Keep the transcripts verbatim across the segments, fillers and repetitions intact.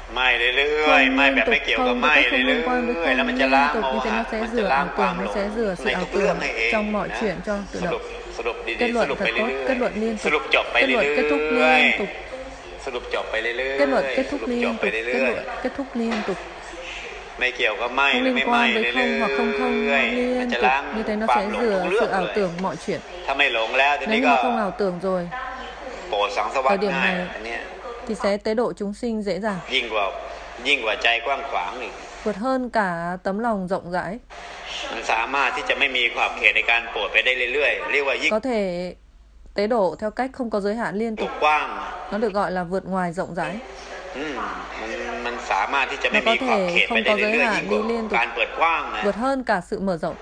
ไหม้เรื่อย không ๆไหม้ liên แบบ tục, ไม่เกี่ยวกับ không ไหม้ có cách không เรื่ liên quan với อยๆแล้ว không มันจะ liên ล้าง tục โม như thế หะ nó sẽ มันจะ rửa ล้าง ảo ความ tưởng, nó หล sẽ ง rửa ใน sự ảo ทุกเรื่อง tưởng ให้เอง trong mọi นะ chuyện cho tự สรุ động. ปสรุป Kết ดีๆ ส luận รุป thật ไป tốt, เรื่อ kết ย luận liên ๆส tục, รุปจบไป kết เรื่ luận kết thúc อย liên tục, ๆสรุปจบไปเรื่ kết อ luận ย kết ๆส thúc รุปจบ liên ไป tục, kết เรื่อย luận kết thúc liên tục. ๆไม่เกี่ยวกับไหม้ Không หรือ liên ไม่ไหม้ quan với เรื่ không hoặc không อย không ๆมัน liên จะ tục, ล้าง như thế nó ความ sẽ หลงทุก rửa เรื่อ sự งเล ảo ย tưởng mọi chuyện. ถ้าไม่หลงแล้วที Nếu นี้ như ก็ mà không ảo tưởng rồi โปรดสังสารวั ở ฏ điểm ง่าย này อันเนี้ย thì sẽ tế độ chúng sinh dễ dàng, ยิ่งกว่ายิ่งกว่าใจกว้างขวางอีก vượt hơn cả tấm lòng rộng rãi. มันสามารถที่จะไม่มีขอบเขตในการโปรดไปได้เรื่อยๆเรียกว่ายิ่ง Có thể tế độ theo cách không có giới hạn liên ตัว tục. กว้าง Nó được gọi là vượt ngoài rộng rãi. อืมมันมันสามารถที่จะไม่ Nó có มีขอบเข thể ตไป không ได้ có giới เรื่อยๆยิ่ hạn งก đi ว่า liên tục, การเปิดกว้างนะ vượt hơn cả sự mở rộng.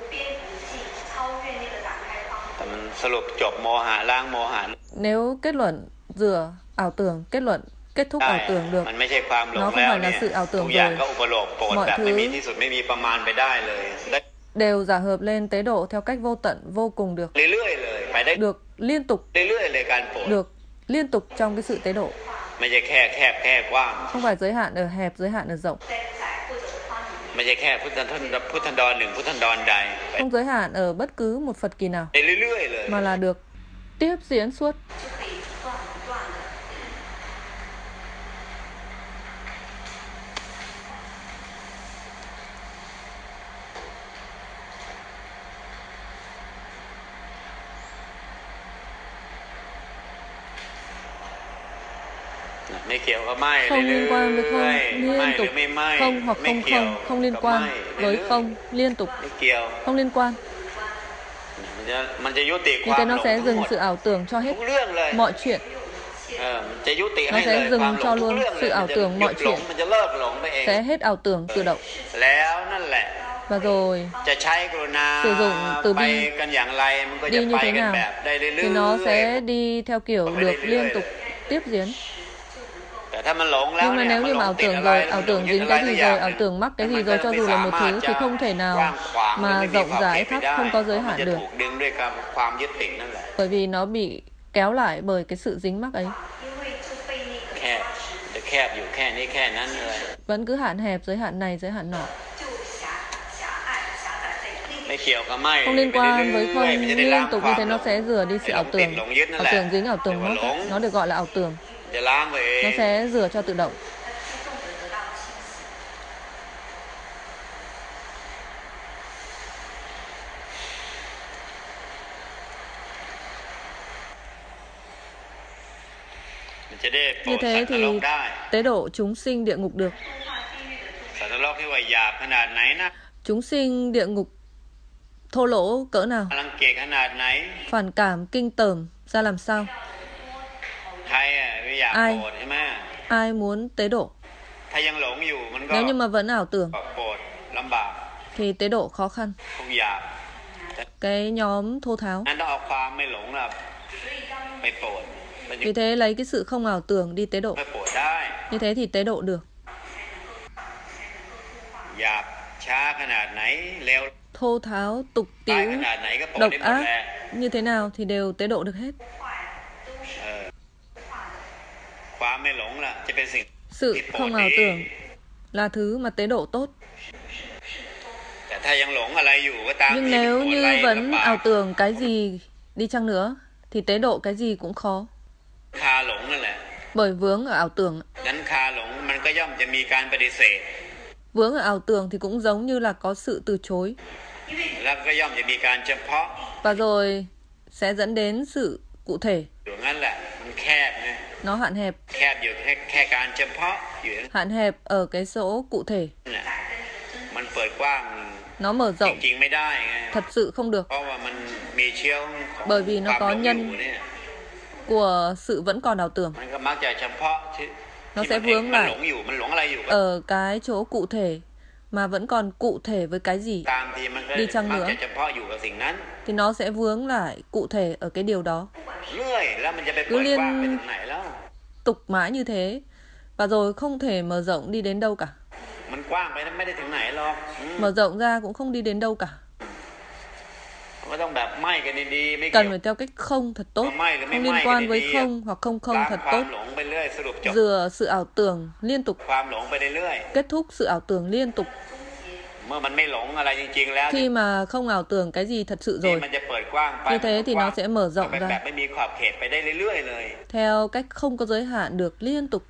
แต่มันสรุปจบโมหะล้างโมหะ Nếu kết luận rửa ảo tưởng, kết luận kết thúc ได้ ảo tưởng được, มันไม่ใช่ความหลง nó không แล้ว phải เนี่ là ย sự ảo ทุก tưởng อย่าง rồi. ก็อุปโลกโปรด Mọi แบบไม่มี thứ ที่สุดไม่มีประมาณไปได้เลยได้ đều giả hợp lên tế độ theo cách vô tận, vô cùng được, เรื่อยๆเลยไปได้ được liên tục, เรื่อยๆเลยการโปรด được liên tục trong cái sự tế độ. ไม่ใช่แค่แคบแค่กว้าง Không phải giới hạn ở hẹp, giới hạn ở rộng. ไม่ใช่แค่พุทธันพุทธันดรหนึ่งพุทธันดรใดไป Không giới hạn ở bất cứ một Phật kỳ nào, เรื่อยๆเลย mà là được tiếp diễn suốt. ไม่เกี่ยวกับไหม้ Không liên quan với เรื่ không อยๆไหม้ liên หรื tục, อไม่ไหม้ không hoặc ไม่ không เกี่ยว không, không liên กับ quan ไหม้ với เรื่อย không liên tục, ๆไม่เกี่ยว không liên quan. มันจะมันจะยุติค Như วาม thế หล nó ง sẽ ทั้งหม dừng ด sự ảo tưởng cho hết ทุกเรื่องเลย mọi chuyện. เออมันจะยุติ Nó ให้เล sẽ ยความ dừng หลง cho ทุก luôn เรื่องเลย sự มัน ảo จะ tưởng หยุ mọi ดหลง chuyện, มันจะเลิกหลงไปเอง sẽ hết ảo tưởng tự động. แล้วนั่นแหละ Và rồi จะใช้กรุณา sử dụng từ ไป bi กันอย่างไรมันก็จะ đi ไป như thế กัน nào แบบได้เรื่อยๆ thì nó sẽ đi theo kiểu Không phải được đi liên lười tục rồi. tiếp diễn. แต่ถ้ามันหลงแล้ว Nhưng mà เนี่ย nếu มัน như หล mà ง ảo ติด tưởng อะไร rồi, แล้ว ảo มันหลง tưởng ยึด dính อะไร cái สัก gì อย่าง rồi, หนึ่ ảo ง tưởng mắc cái แล้ว gì มัน rồi, ก็ cho ไม่ dù là สา một มารถ thứ จะ thì không thể ก nào ว้างขวางหรือ mà ไม่มี rộng ขอบเข rãi ตไป khác, ได้ không có giới เพราะมัน hạn จะ được, ถูกดึงด้วยกับความยึดติดนั่นแหละ bởi vì nó bị kéo lại bởi cái sự dính mắc ấy. แค่จะแคบอยู่แค่นี้แค่นั้นเลย Vẫn cứ hạn hẹp, giới hạn này, giới hạn nọ. ไม่เกี่ยวกับไหม้ Không liên ไปเรื่ quan với อย không ๆมันจะได้ล้าง liên tục ควา như ม thế หล nó ง sẽ rửa đi sự ไอ้หล ảo งติด tưởng. หลงยึดนั่น Ảo แหละ tưởng dính ảo เรียก tưởng ว่า mắc, หลง nó được gọi là ảo tưởng. จะล้างไปเอง Nó sẽ rửa cho tự động. มันจะได้โปร Như ดสัต thế ว์นรก thì ได้ tế độ chúng sinh địa ngục được. สัตว์นรกที่ว่าหยาบขนาดไหนนะ Chúng sinh địa ngục thô lỗ cỡ nào, รังเกียจขนาดไหน phản cảm kinh tởm ra làm sao, ใครอ่ะไม่อยาก Ai? โปรดใช่ไหม ai muốn tế độ. ถ้ายังหลงอยู่มันก็ Nếu như mà vẫn ảo tưởng โปรดลำบาก thì tế độ khó khăn. คงหยาบ Cái nhóm thô tháo. นั่นต้องเอาความไม่หลงน่ะไปโปรดมันจะ Vì thế lấy cái sự không ảo tưởng đi tế độ. ไม่โปรดได้ Như thế thì tế độ được. หยาบช้าขนาดไหนเร็ว Thô tháo, tục ตาย tĩu, ขนาดไหนก็โปรด độc ได้หมดแหละ ác như thế nào thì đều tế độ được hết. เออความไม่หลงล่ะจะเป็นสิ่ง Sự ที่โปรด không ดี ảo tưởng là thứ mà tế độ tốt. แต่ถ้ายังหลงอะไรอยู่ก็ตาม Nhưng ที่ nếu โปรด như อะไร vẫn ลำบาก ảo tưởng cái gì đi chăng nữa thì tế độ cái gì cũng khó. คาหลงนั่นแหละ Bởi vướng ở ảo tưởng. นั้นคาหลงมันก็ย่อมจะมีการปฏิเสธ Vướng ở ảo tưởng thì cũng giống như là có sự từ chối. แล้วก็ย่อมจะมีการเฉพาะ Và rồi sẽ dẫn đến sự cụ thể. อยู่งั้นแหละมันแคบไง Nó hạn hẹp. แคบอยู่แค่แค่การเฉพาะอยู่นั่น Hạn hẹp ở cái chỗ cụ thể. แหละมันเปิดกว้าง Nó mở จ rộng ริงๆไม่ได้ไง thật sự không được. เพราะว่ามันมีเชื้อของ Bởi vì nó ความ có หลงอยู่ nhân เนี่ย của sự vẫn còn ảo tưởng. มันก็มักจะเฉพาะที่ Nó ที่ sẽ มันเอง vướng มัน lại หลงอยู่มันหลงอะไรอยู่ก็ ở cái chỗ cụ thể mà vẫn còn cụ thể với cái gì ตามทีมันก็ đi chăng มัก nữa จะเฉพาะอยู่กับสิ่งนั้น thì nó sẽ vướng lại cụ thể ở cái điều đó. เรื่อยแล้วมันจะไปเปิด Cứ กว้างไป liên ถึงไหนแล้ว tục mãi như thế và rồi không thể mở rộng đi đến đâu cả. มันกว้างไปไม่ได้ถึงไหนหรอกอืม Mở rộng ra cũng không đi đến đâu cả. มันก็ต้องแบบไหม้กันดีๆไม่เกี่ยว Cần phải theo cách không thật tốt, Mà may là không may liên may quan cái với đi- không hoặc không không ล้าง thật ควา tốt. มหลงไปเรื่อยๆสรุปจบ rửa sự ảo tưởng liên tục, ความหลงไปเรื่อย kết thúc sự ảo tưởng liên tục. ๆเมื่อมันไม่หลงอะไรจริงๆแล้ว Khi mà không ảo tưởng cái gì thật sự นี่ rồi, มันจะเปิดกว้างไป như thế thì nó sẽ mở ไป rộng แบบ ra ไม่มีขอบเขตไปได้เรื่อยๆเลย theo cách không có giới hạn được liên tục.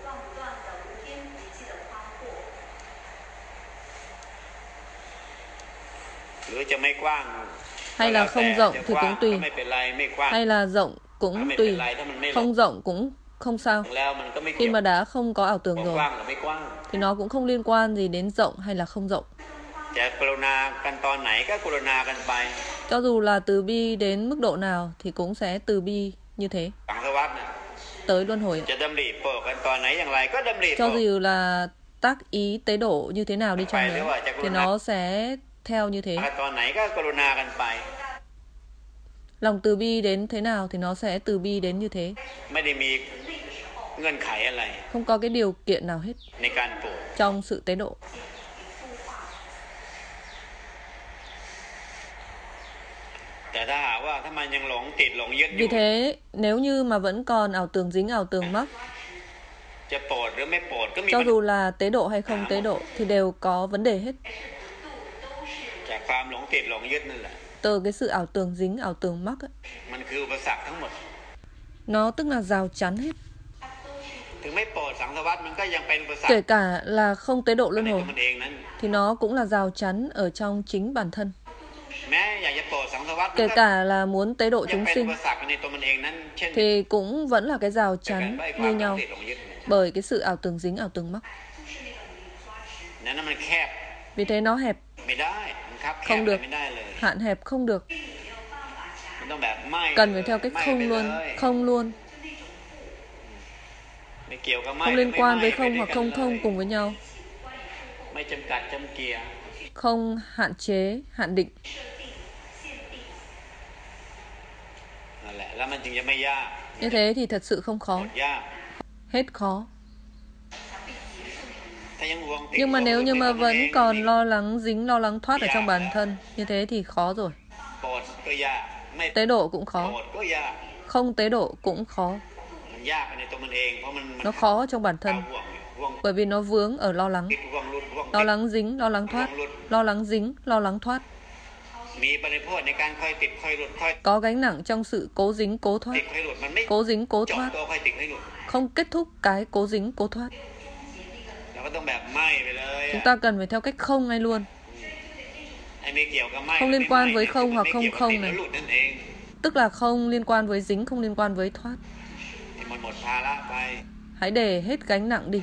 หรือจะไม่กว้าง Hay là không rộng จะ thì กว้าง cũng ก็ tùy, ไม่เป็นไรไม่กว้าง hay là rộng ถ้า cũng ไม่เป็น tùy, ไรถ้ามันไม่หลง không rộng cũng không sao. แล้วมันก็ไม่ Khi เกี่ยว mà đã không có ảo tưởng ว่า rồi กว้างหรือไม่กว้าง thì nó cũng không liên quan gì đến rộng hay là không rộng. จะกรุณากันตอนไหนก็กรุณากันไป Cho dù là từ bi đến mức độ nào thì cũng sẽ từ bi như thế สังสารวัฏน่ะ tới luân hồi. จะดำริโปรดกันตอนไหนอย่างไรก็ดำริโปร Cho ด dù là tác ý tế độ như thế nào đi chăng Phải, nữa nếu mà chắc thì luôn nó là- sẽ theo như thế. ตอนไหนก็กรุณากันไป Lòng từ bi đến thế nào thì nó sẽ từ bi đến như thế. ไม่ได้มีเงื่อนไขอะไร Không có cái điều kiện nào hết ในการโปรด trong sự tế độ. แต่ถ้าหากว่าถ้ามันยังหลงติดหลงยึดอ Vì ยู่ thế nếu như mà vẫn còn ảo tưởng dính ảo tưởng mắc, จะโปรดหรือไม่โปรดก็มี cho ปัญหา dù là tế độ hay không tế độ thì đều có vấn đề hết. จากความหลงติดหลงยึดนั่นแหละ Từ cái sự ảo tưởng dính ảo tưởng mắc ấy, มันคืออุปสรรคทั้งหมด nó tức là rào chắn hết. ถึงไม่โปรดสังสารวัฏมันก็ยังเป็นอุปสรร Kể ค cả là không tế độ ใน luân ตัว hồi มันเองนั้น thì nó cũng là rào chắn ở trong chính bản thân. แม้อยากจะโปรดสังสารวัฏมัน Kể ก็ cả là muốn tế độ ยัง chúng เป็นอุ sinh ปสรรคในตัวมันเองนั้นเช่น thì cũng vẫn là cái rào เดียวกัน chắn ว่าไอ้ควา như มหลง nhau ติดหลงยึด bởi cái sự ảo tưởng dính ảo tưởng mắc. นั้นมันแคบ Vì thế nó hẹp, ไม่ได้มันครับแคบ không ไป được, ไม่ได้เลย hạn hẹp không được. มันต้องแบบไม่ Cần phải theo cách ไม่ không ไป luôn, เลย không luôn, ไม่เกี่ยวกับไม่ không หรือ liên ไม่ quan ไม่ với không ไปด้วย hoặc กัน không เลย không cùng với nhau, ไม่จำกัดจำเกียร์ không hạn chế, hạn định. นั่นแหละแล้วมันจึงจะไม่ยาก Như thế thì thật sự không หม khó, ดยาก hết khó. ถ้ายังห่วงติด Nhưng mà ห่วง nếu ติด như mà ตัวมันเอง vẫn còn lo lắng dính, lo lắng thoát ở trong bản thân, như thế thì khó rồi. โปรดก็ยากไม่ Tế độ cũng โปร khó, ดก็ยาก không tế độ cũng khó. มันยากในตัวมันเองเพราะมันมัน Nó khó trong bản เอา thân ห่วงอยู่ห่วง bởi vì nó vướng ở lo lắng. ติดห่วงหลุดห่วง Lo ติด lắng dính, lo lắng thoát, lo lắng dính, lo lắng thoát. มีปริพจน์ในการค่อยติดค่อยหลุดค่อย Có gánh nặng trong sự cố dính, cố ติ thoát, ดค่อยหลุดมันไม่ cố dính, cố จบ thoát, ตัวค่อยติดค่อยหลุด không kết thúc cái cố dính, cố thoát. เราก็ต้องแบบไม่ไปเลย Chúng ta cần phải theo cách không ngay luôn, ไอ้ไม่เกี่ยวกับไม่ không liên quan với ไม่ không hoặc ไม่ không เกี่ยวกับ không ติด này. แล้วหลุดนั่นเอง tức là không liên quan với dính, không liên quan với thoát. ที่มันหมดภาระไป Hãy để hết gánh nặng đi.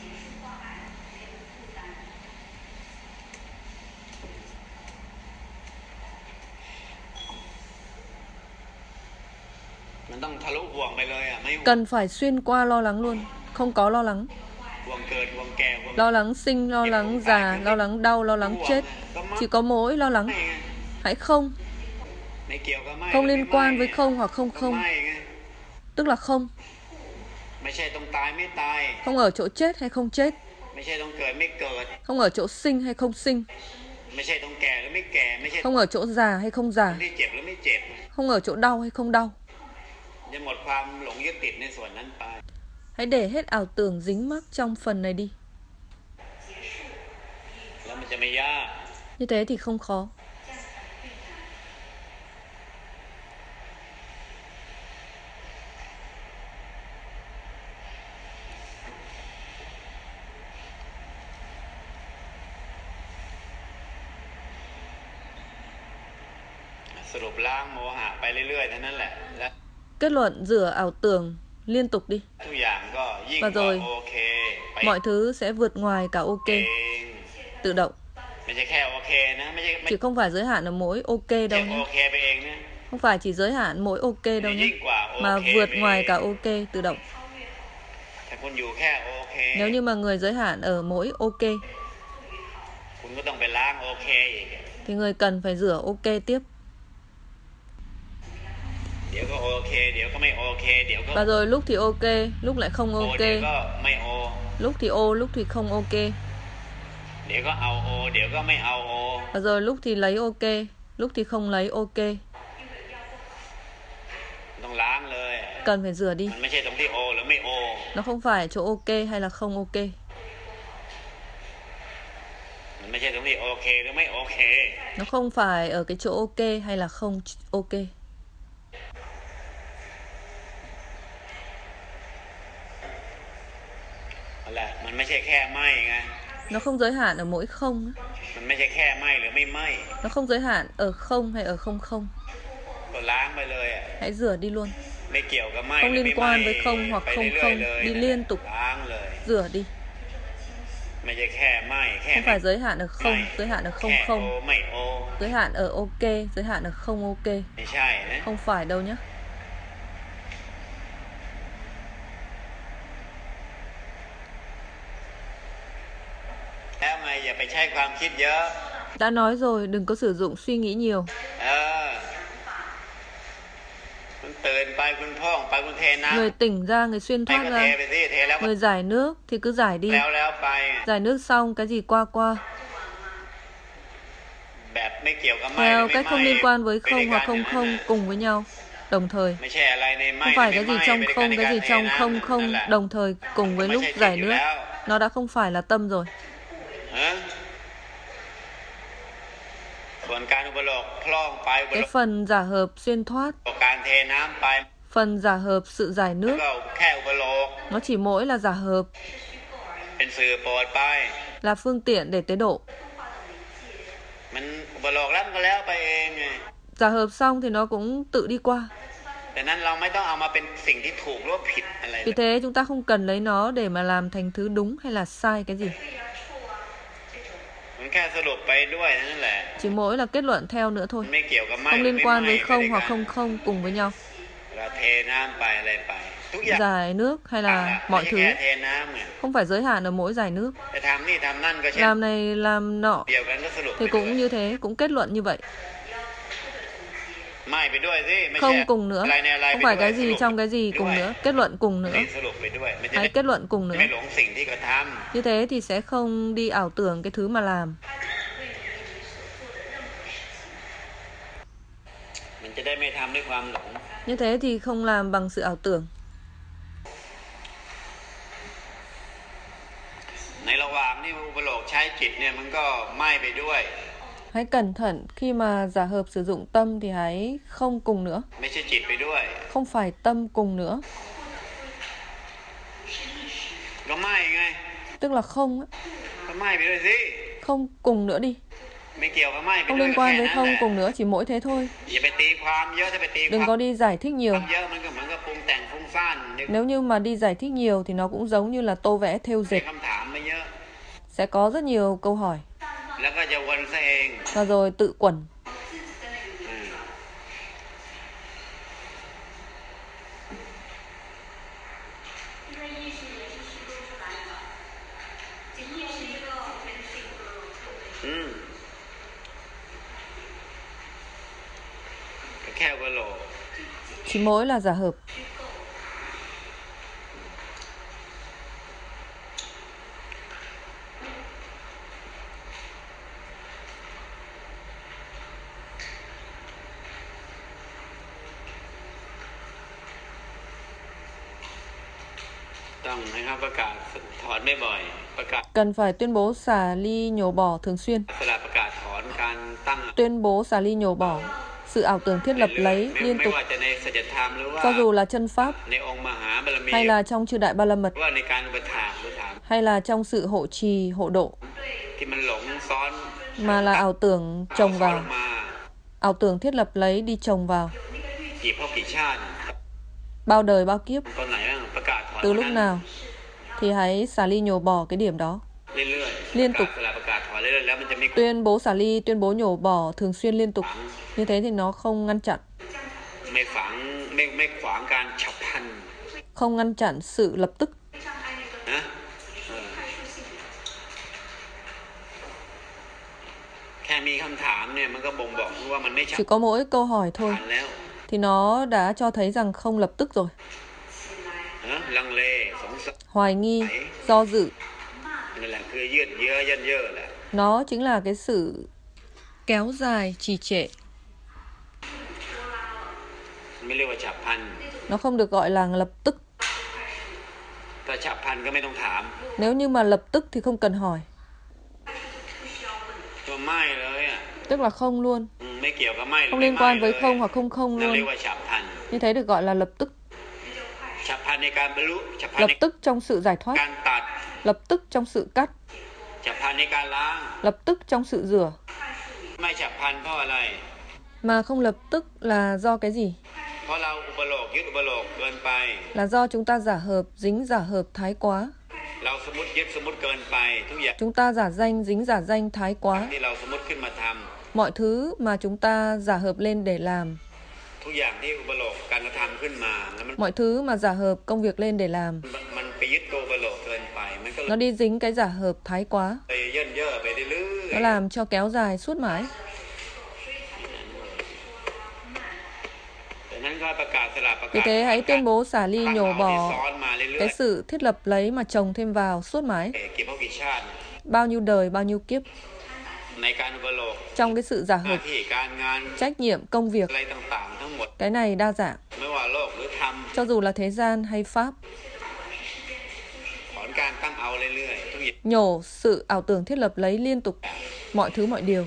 มันต้องทะลุห่วงไปเลยอ่ะไม่ห่วง Cần phải xuyên qua lo lắng luôn, không có lo lắng. ห่วงเกิดห่วงแก่ห่วง Lo lắng sinh, lo lắng già, lo lắng đau, lo lắng chết. Chỉ có mỗi lo lắng. ไม่ไง Hãy không, ไม่เกี่ยวกับไม่ không ไม่ liên quan ไม่ với không hoặc không ก็ không, ไม่ไง tức là không. ไม่ใช่ต้องตายไม่ตาย Không ở chỗ chết hay không chết, ไม่ใช่ต้องเกิดไม่เกิด không ở chỗ sinh hay không sinh, ไม่ใช่ต้องแก่หรือไม่แก่ไม่ใช่ không ở chỗ già hay không ตร già, งที่เจ็บหรือไม่เจ็บ không ở chỗ đau hay không đau. จะหมดความหลงยึดติดในส่วนนั้นไป Hãy để hết ảo tưởng dính mắc trong phần này đi. แล้วมันจะไม่ยาก Như thế thì không khó. สรุปล้างโมหะไปเรื่อยๆเท่านั้นแหละและ Kết luận rửa ảo tưởng liên tục đi. ทุกอย่างก็ยิ่ง Và กว่า rồi โอเคไป mọi thứ sẽ vượt ngoài cả ok, เอง tự động. ไม่ใช่แค่โอเคนะไม่ใช่ไม่ Chỉ không phải giới hạn ở mỗi ok ใช่ đâu โอ nhé. เคไปเองนะ Không phải chỉ giới hạn mỗi ok đâu ยิ่ nhé. งกว่าโอ Mà เค vượt ไปเอง ngoài cả ok, tự động. ถ้าคุณอยู่แค่โอเค Nếu như mà người giới hạn ở mỗi ok คุณก็ต้องไปล้างโอเคอีก thì người cần phải rửa ok tiếp. เดี๋ยวก็โอเคเดี๋ยวก็ไม่โอเคเดี๋ยวก็ Và rồi lúc thì ok, lúc lại không โอเดี๋ยว ok. ก็ไม่โอ Lúc thì ô, lúc thì không ok. เดี๋ยวก็เอาโอเดี๋ยวก็ไม่เอาโอ Và rồi lúc thì lấy ok, lúc thì không lấy ok. ต้องล้างเลย Phải cần phải rửa đi. มันไม่ใช่ตรงที่โอหรือไม่โอ Nó không phải chỗ ok hay là không ok. มันไม่ใช่ตรงที่โอเคหรือไม่โอเค Nó không phải ở cái chỗ ok hay là không ok. นั่นแหละมันไม่ใช่แค่ไหม้ไง Nó không giới hạn ở mỗi không. มันไม่ใช่แค่ไหม้หรือไม่ไหม้ Nó không giới hạn ở không hay ở không không. ก็ล้างไปเลยอ่ะ Hãy rửa đi luôn. ไม่เกี่ยวกับไหม้ Không หรือ liên ไม่ไหม้ quan với không hoặc ไป không เรื่อย không. ๆเลย Đi liên tục. ล้างเลย Rửa đi. ไม่ใช่แค่ไหม้แค่ Không phải giới hạn ở không, giới hạn ở không แค่โอ không. ไม่โอ Giới hạn ở ok, giới hạn ở không ok. ไม่ใช่นะ Không phải đâu nhé. แล้วไงอย่าไปใช้ความคิดเยอะ Đã nói rồi, đừng có sử dụng suy nghĩ nhiều. เออคุณตื่นไปคุณพ่องไปคุณเทน้ำ Người tỉnh ra, người xuyên ไป thoát ก็เท ra. ไปสิเทแล้วก็ Người giải nước thì cứ giải đi. แล้วแล้วไป Giải nước xong, cái gì qua qua. แบบไม่เกี่ยวกับไหม้หรื Theo อไม่ cách ไหม้ không liên quan với ไปด้ว không ย hoặc กัน không อย่างนั้น không น่ะ cùng với nhau. Đồng thời. ไม่ใช่อะไรในไหม้ Không phải หรื cái อ gì ไม่ trong ไหม้ không, ไปด้วย cái กัน gì ในการ trong เท không น้ำ không นั่นแหละ đồng thời cùng với Nó lúc sẽ giải chịu nước. แล้ว Nó đã không phải là tâm rồi. ฮะส่วนการอุปโลกพล่องไปอุป Cái โลก phần giả hợp xuyên thoát, การเทน้ำไป phần giả hợp sự giải nước, ก็แค่อุปโลก nó chỉ mỗi là giả hợp, เป็นสื่อโปรดไป là phương tiện để tế độ. มันอุปโลกแล้วมันก็แล้วไปเองไง Giả hợp xong thì nó cũng tự đi qua. แต่นั้นเราไม่ต้องเอามาเป็นสิ่งที่ถูกหรือว่าผิดอะไร Vì thế chúng ta không cần lấy nó để mà làm thành thứ đúng hay là sai cái gì. มันแค่สรุปไปด้วยนั่นแหละ Chỉ mỗi là kết luận theo nữa thôi. ไม่เกี่ยวกับไหม้ Không หรือ liên ไม่ quan ไหม้ với ไป không ด้วย hoặc กัน không không cùng với nhau. เราเทน้ำไปอะไรไปทุกอย่าง Giải nước hay là ไม่ mọi ใช่ thứ. แค่เทน้ำไง Không phải giới hạn ở mỗi giải nước. ไปทำนี่ทำนั่นก็เช่น Làm này làm nọ เดียวกันก็สรุป thì ไปด้วย cũng như thế, cũng kết luận như vậy. ไหม้ไปด้วยสิไม่ใช่ Không cùng nữa. อะไรในอะไร Không ไป phải ด้วย cái ส gì รุป trong cái gì ด้ว cùng ย nữa. Kết luận cùng nữa. นี่สรุปไปด้วยไม่จะ Hãy ได้ kết luận cùng nữa. ไม่หลงสิ่งที่เขาท Như thế thì sẽ không đi ảo tưởng cái thứ mà làm. ำมันจะได้ไม่ทำด้วยความหลง Như thế thì không làm bằng sự ảo tưởng. ในระหว่างที่อุปโลกใช้จิตเนี่ยมันก็ไหม้ไปด้วย Hãy cẩn thận khi mà giả hợp sử dụng tâm thì hãy không cùng nữa. ไม่ใช่จิตไปด้วย Không phải tâm cùng nữa. ก็ไหม้ไง Tức là không á. ก็ไหม้ไปด้วยสิ Không cùng nữa đi. ไม่เกี่ยวกับไหม้ไป Không ด้วย liên ก็ quan แค่ với นั้น không แหละ cùng nữa, chỉ mỗi thế thôi. อย่าไปตีความเยอะถ้าไปตีค Đừng วาม có đi giải thích nhiều. เยอะมันก็เหมือนกับปรุงแต่งฟุ้งซ่านนึก Nếu như mà đi giải thích nhiều thì nó cũng giống như là tô vẽ thêu มี dệt. คำถามมาเยอะ Sẽ có rất nhiều câu hỏi แล้วก็จะวนซะเอง và rồi tự quẩn. อืมอืมก็แค่อุปโลก Chỉ mỗi là giả hợp. ต้องนะครับประกาศถอนไม่บ่อยประกาศ Cần phải tuyên bố xả ly nhổ bỏ thường xuyên. สละประกาศถอนการตั้ง Tuyên bố xả ly nhổ bỏ. Sự ảo tưởng thiết lập เรื่อย lấy ๆไม่ liên ไม่ tục. ว่าจะในสัจธรรมหรือว่า Cho dù là chân pháp ในองค์มหาบารมี hay là trong chư đại ba la ห mật รือว่าในการอุปถากอุปถาม hay là trong sự hộ trì, hộ độ ที่มันหลงซ้อน mà là ảo tưởng เอา chồng ซ้อนล vào. งมา Ảo tưởng thiết lập lấy đi chồng vào. กี่ภพกี่ชาติ Bao đời bao kiếp. ตอนไหนบ้างประกาศถอน Từ lúc นั้น nào thì hãy xả ly nhổ bỏ cái điểm đó. เรื่อยๆ liên tục ประกาศสละประกาศถอนเรื่อยๆแล้วมันจะไม่ Tuyên bố xả ly, tuyên bố nhổ bỏ thường xuyên liên tục. Như thế thì nó không ngăn chặn. ไม่ฝังไม่ไม่ขวางการฉับพลัน Không ngăn chặn sự lập tức. นะเออแค่มีคำถามเนี่ยมันก็บ่งบอกว่ามันไม่ฉับ Chỉ có mỗi câu hỏi พ thôi ลันแล้ว thì nó đã cho thấy rằng không lập tức rồi. เออลังเลสงสัย Hoài nghi, do dự. นั่นแหละคือยืดเยื้อยันเยื้อแหละ Nó chính là cái sự kéo dài, trì trệ. ไม่เรียกว่าฉับพลัน Nó Nó không được gọi là lập tức. แต่ฉับพลันก็ไม่ต้องถาม Nếu như mà lập tức thì không cần hỏi. ตัวไม่เลยอ่ะ Tức là không luôn. อืมไม่เกี่ยวกับไม่หรือ Không ไม่ liên ไม่ quan เล với ย không hoặc không không นั่น luôn. เรียกว่าฉับพลัน Như thế được gọi là lập tức. ฉับพลันในการบรรลุฉับพลัน Lập ใน tức trong sự giải กา thoát. รตัด Lập tức trong sự cắt. ฉับพลันในการล้าง Lập tức trong sự rửa. ไม่ฉับพลันเพราะอะไร Mà không lập tức là do cái gì? เพราะเราอุปโลกยึดอุปโลกเกินไป Là do chúng ta giả hợp, dính giả hợp thái quá. เราสมมติยึดสมมติเกินไปทุกอย่าง Chúng ta giả danh, dính giả danh thái quá. ที่เราสมมติขึ้นมาท Mọi thứ mà chúng ta giả hợp lên để làm. ำทุกอย่างที่อุปโลกการกระทำขึ้นมาแล้วมัน Mọi thứ mà giả hợp công việc lên để làm. มันไปยึดตัวอุปโลกเกินไปมันก็เล Nó ย đi dính cái giả hợp thái quá. ไปเย่นเย่อไปเรื่อย Nó làm cho kéo dài suốt mãi. ๆแต่นั้นก็ประกาศสลับประกาศ Vì thế hãy tuyên bố xả ly ตั้ง nhổ เอาที่ bỏ ซ้อนมาเรื่อย cái sự thiết lập lấy mà chồng thêm vào suốt mãi. ๆกี่พบกี่ชาติ Bao nhiêu đời, bao nhiêu kiếp. ในการอุปโลก Trong cái sự giả หน้า hợp, ที่การงาน trách nhiệm, công việc. อะไรต่างๆทั้งหมด Cái này đa dạng. ไม่ว่าโลกหรือธรรม Cho dù là thế gian hay pháp. ถอนการตั้งเอาเรื่อยๆทุกอย่าง Nhổ sự ảo tưởng thiết lập lấy liên tục. Mọi thứ mọi điều.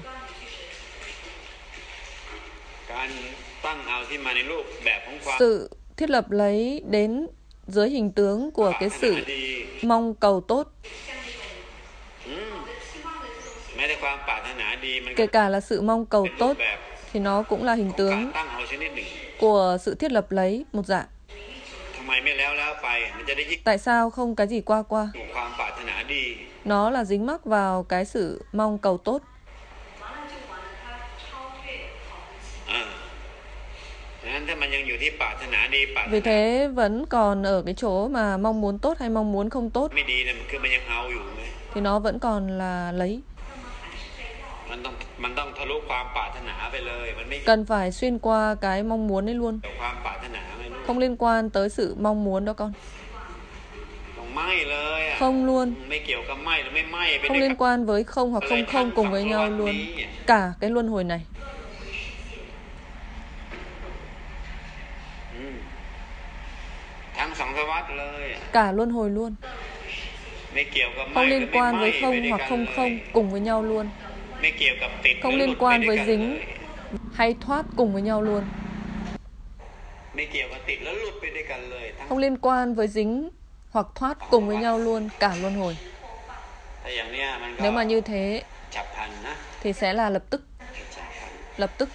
การตั้งเอาที่มาในรูปแบบของความ Sự thiết lập lấy đến dưới hình tướng của cái sự ปรารถนาดี mong cầu tốt. อืมแม้แต่ความปรารถนาดีมันก็ Kể cả là sự mong cầu เป็นรู tốt ปแบบ thì nó cũng là ข hình องการ tướng ตั้งเอาชนิดหนึ่ง của sự thiết lập lấy một dạng. ทำไมไม่แล้วแล้วไปมันจะได้ยึด Tại sao không cái gì qua qua? ถูกความปรารถนาดี Nó là dính mắc vào cái sự mong cầu tốt. อ่าดังนั้นถ้ามันยังอยู่ที่ปรารถนาดีปรารถ Vì นา thế vẫn còn ở cái chỗ mà mong muốn tốt hay mong muốn không tốt ไม่ดีเนี่ยมันคือมันยังเอาอยู่ไหม thì nó vẫn còn là lấy. มันต้องมันต้องทะลุความปรารถนาไปเลยมันไม่ Cần phải xuyên qua cái mong muốn ấy luôn. เกี่ยวกับความปรารถนาไม่รู้ Không liên quan tới sự mong muốn đó con. ต้องไม่เลยอ่ะ Không luôn. ไม่เกี่ยวกับไม่หรือไม่ไม่ไป Không ด้วย liên กัน quan với không hoặc không không cùng với nhau luôn. Cả cái luân hồi này. อืมทั้งสองทวัตเลย Cả luân hồi luôn. ไม่เกี่ยวกับไม่ Không หรือ liên ไม่ quan ไม่ với ไป không ด้วย hoặc กัน không เลย không cùng với nhau luôn. ไม่เกี่ยวกับติด Không หรือหลุ liên ดไป quan ด้วย với กัน dính เลย hay thoát cùng với nhau luôn. ไม่เกี่ยวกับติดแล้วหลุดไปด้วยกันเลยทั้ง Không liên quan với dính hoặc thoát cùng với nhau luôn cả luân hồi. ถ้าอย่างเนี้ยมันก็ Nếu mà như thế ฉับพลันนะ thì sẽ là lập tức. ฉับพลัน Lập tức.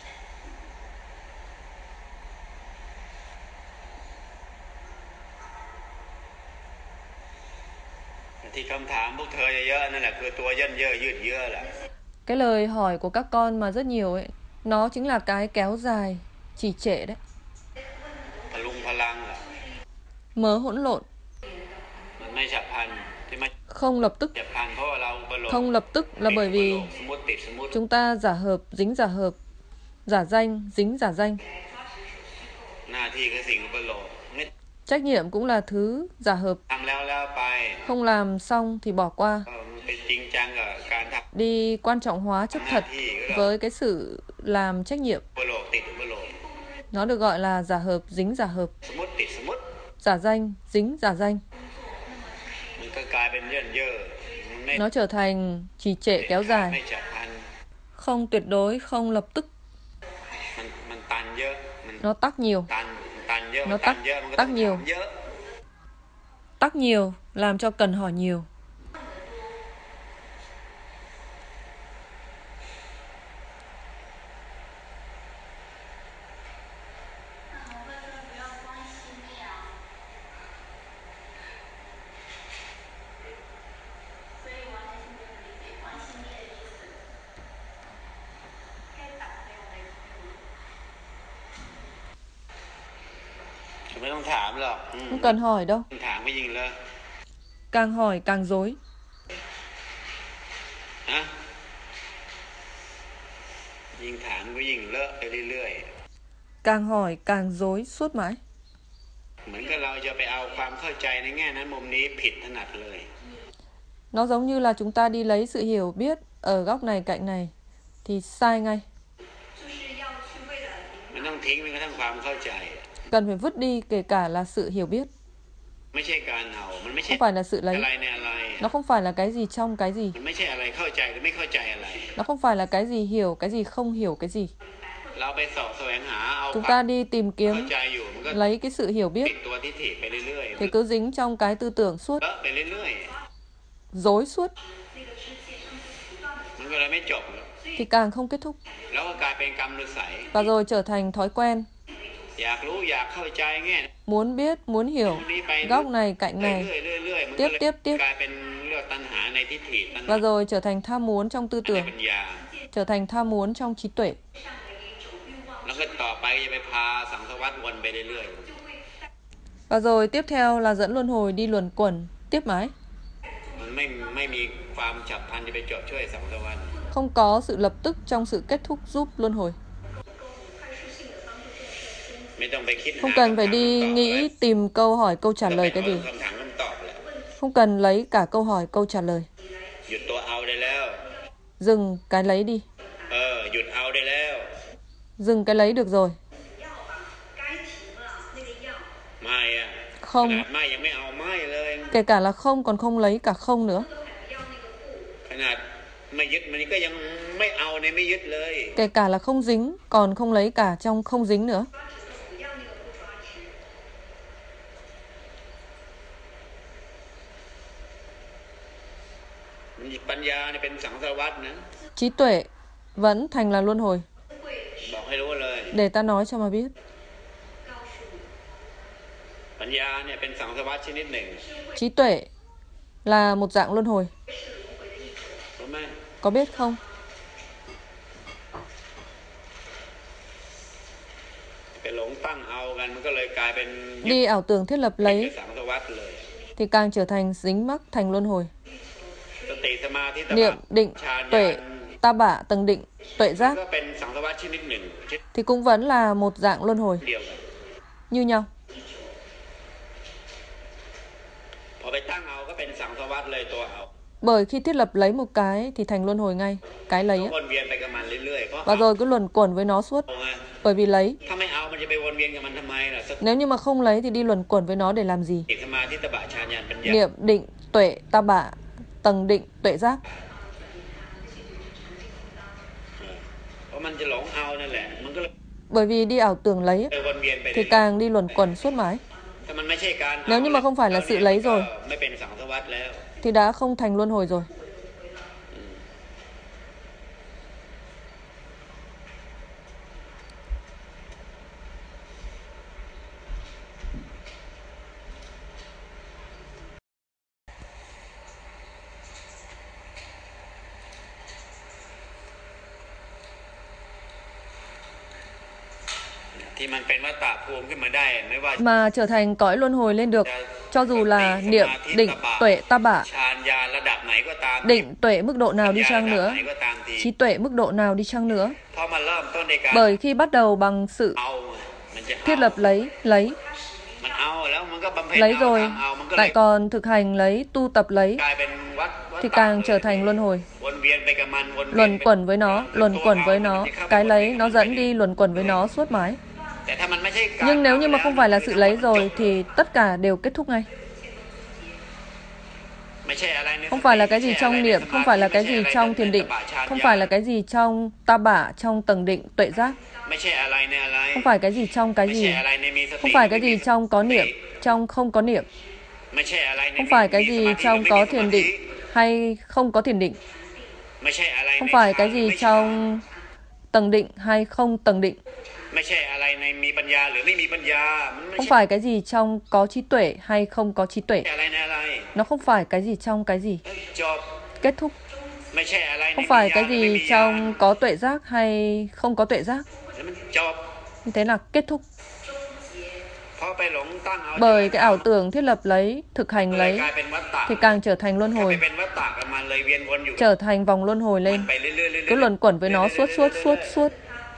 ที่คำถามพวกเธอเยอะๆนั่นแหละคือตัวเย่นเยอะยืดเยื้อแหละ Cái lời hỏi của các con mà rất nhiều ấy, nó chính là cái kéo dài, trì trệ đấy. พลุงพลังแหละ Mớ hỗn lộn. มันไม่ฉับพลันที่ไม่ Không lập tức. ฉับพลันเพราะว่าเราอุปโลก Không lập tức là bởi vì สมมติติดสมมติ chúng ta giả hợp, dính giả hợp, giả danh, dính giả danh. หน้าที่คือสิ่งอุปโลกไม่ Trách nhiệm cũng là thứ giả hợp. ทำแล้วแล้วไป Không làm xong thì bỏ qua. ก็มันเป็นจริงจังกับการท Đi quan trọng hóa chấp ำหน้า thật ที่ก็เรา với cái sự làm trách nhiệm. อุปโลกติดอุปโลก Nó được gọi là giả hợp, dính giả hợp. สมมติติดสมมติ Giả danh, dính giả danh. มันก็กลายเป็นเย่นเยอะมันไม่ Nó trở thành trì trệ kéo ไม่ dài. ฉับพลัน Không tuyệt đối, không lập tức. มันมันตันเยอะมัน Nó tắc nhiều. ตันตันเยอะ nó มันตัน tắc- เยอะมันก็ tắc ต้อง nhiều ถามเยอะ Tắc nhiều, làm cho cần hỏi nhiều. Khôngต้องถามหรอก Không cần hỏi đâu. ถามไม่ยิงเลย Càng hỏi càng dối. ฮะยิงถามก็ยิงเลอะไปเรื่อย Càng hỏi càng dối suốt mãi. ๆเหมือนกับเราจะไปเอาความเข้าใจในแง่นั้นมุมนี้ผิดถนัดเลย Nó giống như là chúng ta đi lấy sự hiểu biết ở góc này cạnh này thì sai ngay. มันต้องทิ้งไปกระทั่งความเข้าใจ ม cần phải vứt đi, kể cả là sự hiểu biết. ไม่ใช่การเอามันไม่ใช่ Không phải là sự อะไร lấy. ในอะไร Nó không phải là cái gì trong cái gì. มันไม่ใช่อะไรเข้าใจหรือไม่เข้าใจอะไร Nó không phải là cái gì hiểu, cái gì không hiểu cái gì. เราไปสอบแสวงหาเอา Chúng ความ ta đi tìm เข้า kiếm, ใจอยู่มันก็ lấy cái sự hiểu ติ biết, ดตัวทิฏฐิไปเรื่อย thì cứ dính trong cái tư tưởng suốt, ๆเลอะไปเรื่อย dối suốt, ๆมันก็เลยไม่จบ thì càng không kết thúc. แล้วก็กลายเป็นกรรมฤาษี Và rồi trở thành thói quen, อยากรู้อยากเข้าใจเงี้ย muốn biết, muốn hiểu, นี้ไป góc này, cạnh เรื่อย này, ๆเรื่อยๆมันก็ tiếp เลย tiếp tiếp. กลายเป็นเรื่องตัณหาในทิฏฐิตัณหา Và rồi trở thành tham muốn trong tư ใน tưởng, ปัญญา trở thành tham muốn trong trí tuệ. แล้วก็ต่อไปจะไปพาสังสารวัฏวนไปเรื่อย Và rồi tiếp theo là dẫn luân hồi đi luẩn quẩn, tiếp mãi. ๆมันไม่ไม่มีความฉับพลันจะไปจบช่วยสังสารวัฏ Không có sự lập tức trong sự kết thúc giúp luân hồi. ไม่ต้องไปคิด Không cần phải đi nghĩ tìm câu hỏi, câu trả lời cái gì. คำถามคำตอบแหละ Không cần lấy cả câu hỏi, câu trả lời. หยุดตัวเอาได้แล้ว Dừng cái lấy đi. เออหยุดเอาได้แล้ว Dừng cái lấy được rồi. ไม่อะ Không, ขนาดไม่ยังไม่เอาไม่เลย kể cả là không còn không lấy cả không nữa. ขนาดไม่ยึดมันก็ยังไม่เอาในไม่ยึดเลย Kể cả là không dính, còn không lấy cả trong không dính nữa. ปัญญาเนี่ยเป็นสังสารวัฏนะ Trí tuệ vẫn thành là luân hồi. บอกให้รู้เลย Để ta nói cho mà biết. ปัญญาเนี่ยเป็นสังสารวัฏชนิดหนึ่ง Trí tuệ là một dạng luân hồi. รู้ไหม Có biết không? ไปหลงตั้งเอากันมันก็เลยกลายเป็น Đi ảo tưởng thiết lập เป็น lấy สังสารวัฏเลย thì càng trở thành dính mắc thành luân hồi. สติสมาธิตบะ Niệm, định, ฌานญา tuệ, ณ ta bạ, tầng định, tuệ ก็ giác เป็นสังสารวัฏชนิดหนึ่ง thì cũng vẫn là một dạng luân hồi เดียวกัน như nhau. พอไปตั้งเอาก็เป็นสังสารวัฏเลยตัวเอา Bởi khi thiết lập lấy một cái thì thành luân hồi ngay. Cái lấy ก็ á. วนเวียนไปกับมันเรื่อยๆเพราะ Và rồi cứ luẩn quẩn với nó suốt. เอาไง Bởi vì lấy. ถ้าไม่เอามันจะไปวนเวียนกับมันทำไมล่ะสติ Nếu như mà không lấy thì đi luẩn quẩn với nó để làm gì? สมาธิตบะฌานญาณปัญญา Niệm, định, tuệ, ta bạ, tầng định, tuệ giác. เพราะมันจะหลงเอานั่นแหละมันก็เลย Bởi vì đi ảo tưởng lấy á, ไปวนเวียนไป thì เรื่อย càng đi luẩn quẩn suốt mãi. ๆถ้ามันไม่ใช่การ Nếu như mà không phải là sự lấy rồi ไม่เป็นสังสารวัฏแล้ว thì đã không thành luân hồi rồi. ที่มันเป็นวัฏฏะภูมิขึ้นมาได้ไม่ว่า Mà trở thành cõi luân hồi lên được, cho dù là niệm, định, tuệ, ta bạ, ฌานญาณระดับไหนก็ตาม định, tuệ mức độ nào đi ญาณ chăng ระดับ nữa, ไหนก็ตามที trí tuệ mức độ nào đi chăng nữa. เพราะมันเริ่มต้นในการ Bởi khi bắt đầu bằng sự เอามันจะ thiết เอา lập lấy, lấy, มันเอาแล้วมันก็บำเพ็ญ lấy เอา rồi, ทำเอามันก็เลย lại còn thực hành lấy, tu tập lấy, กลายเป็นวัฏวัฏ thì ฏะ càng trở thành luân hồi. วนเวียนไปกับมันวนเวียน Luẩn ไป quẩn với nó, luẩn quẩn với nó, cái lấy nó dẫn đi luẩn quẩn với nó suốt mãi. แต่ถ้ามันไม่ใช่การ Nhưng nếu như mà không phải là sự lấy rồi จบ thì tất cả đều kết thúc ngay. ไม่ใช่อะไรใน Không phải là cái gì ไม่ใช่ trong อะไรใน niệm, สมาธิ không phải là cái ไม่ gì ใช่อะไร trong ใน thiền định, ตบะฌาน không ญาณ phải là cái gì trong ta bạ, trong tầng định, tuệ giác, ไม่ใช่อะไรในอะไร không phải cái gì trong cái ไม่ใช่ gì, อะไรในมีสติ không phải cái gì trong có สติ niệm, trong không có niệm, ไม่ใช่อะไรใน không phải cái มี gì สมาธิ trong ไม่ có มีส thiền มาธิ định hay không có thiền định, ไม่ใช่อะไร không ใน phải ฌาน cái gì ไม่ใช่ trong tầng định hay không tầng định, ไม่ใช่อะไรในมีปัญญาหรือไม่มีปัญญามันไม่ không ใช่ phải cái gì trong có trí tuệ hay không có trí tuệ, อะไรในอะไร nó không phải cái gì trong cái gì, จบ kết thúc, ไม่ใช่อะไรใน không phải มีญา cái หรือไม่ gì มีญา trong có tuệ giác hay không có tuệ giác, แล้วมันจบ như thế là kết thúc. เพราะไปหลงตั้งเอา Bởi cái ảo tưởng thiết lập lấy, thực hành เลย lấy กลายเป็นวัฏฏะ thì càng trở thành luân ถ้าไป hồi, เป็นวัฏฏะกับมันเลยเวียนวนอยู่ trở thành vòng luân hồi มัน lên, ไปเรื่อยๆเรื่อยๆ cứ luẩn quẩn với nó suốt suốt suốt suốt,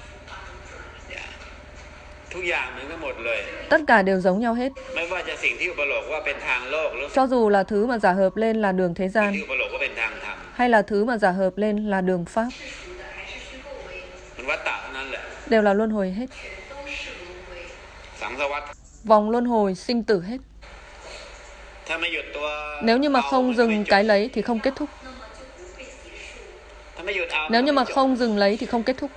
ทุกอย่างเหมือนกันหมดเลย tất cả đều giống nhau hết. ไม่ว่าจะสิ่งที่อุปโลกว่าเป็นทางโลกหรือ Cho dù là thứ mà giả hợp lên là đường thế สิ่ง gian ที่อุปโลกว่าเป็นทางธรรม hay là thứ mà giả hợp lên là đường pháp, มันวัฏฏะเท่านั้นแหละ đều là luân hồi hết. สังสังสารวัฏ Vòng luân hồi sinh tử hết. ถ้าไม่หยุดตัว Nếu như mà เอา không มันก็ไม่ dừng จบ cái lấy thì không kết thúc. ถ้าไม่หยุดเอา Nếu มัน như ก็ mà ไม่จบ không dừng lấy thì không kết thúc.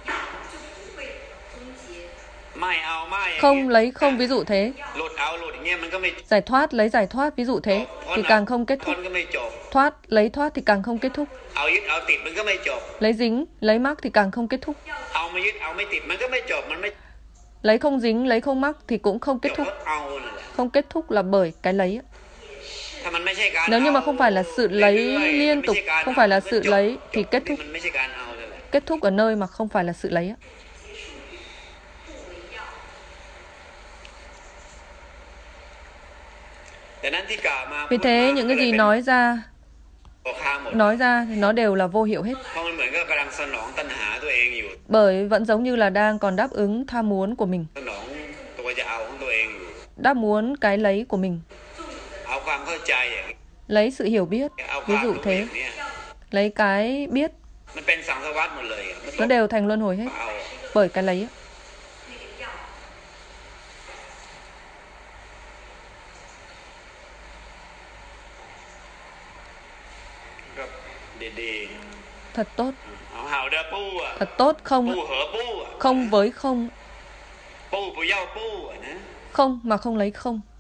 ไม่เอาไม่อย่าง Không เงี้ย lấy không ví dụ thế. หลุดเอาหลุดอย่างเงี้ยมันก็ไม่ Giải thoát lấy giải thoát ví dụ thế พ้น thì เอา càng không kết พ้น thúc. ก็ไม่จบ Thoát lấy thoát thì càng không kết thúc. เอายึดเอาติดมันก็ไม่จบ Lấy dính lấy mắc thì càng không kết thúc. เอาไม่ยึดเอาไม่ติดมันก็ไม่จบมันไม่ Lấy không dính lấy không mắc thì cũng không จ kết บ thúc. เพราะเอานั่นแหละ Không kết thúc là bởi cái lấy. ถ้ามันไม่ใช่การ Nếu như mà เอา không phải là sự lấy เรื่อยๆ liên มันไม่ tục, ใช่การ không phải là เอา sự มันจบ lấy จ thì บ kết ที่ thúc. มันไม่ใช่การเอาเลยแหละ Kết thúc ở nơi mà không phải là sự lấy. แต่นั้นที่กล่าวมา Vì thế những cái gì nói ra โอคาหมด nói ra thì nó đều là vô hiệu hết. เพราะมันเหมือนกับกำลังสนองตัณหาตัวเองอยู่ Bởi vẫn giống như là đang còn đáp ứng tham muốn của mình, สนองตัวจะเอาของตัวเองอยู่ đáp muốn cái lấy của mình, เอาความเข้าใจอย่างนี้ lấy sự hiểu biết, เอาค ví วาม dụ รู้อ thế, ย่างเนี้ย lấy cái biết, มันเป็นสังสารวัฏหมดเลยอะมันต nó ก đều thành luân hồi hết เอา bởi cái lấy. ก็ดี Thật tốt, ๆเอาเห่าเด้อปู้อ่ะ thật tốt ปู้ không, เหอปู้อ่ะ không với không, ปู้ปู้เย่าปู้อ่ะนะ không mà không lấy không.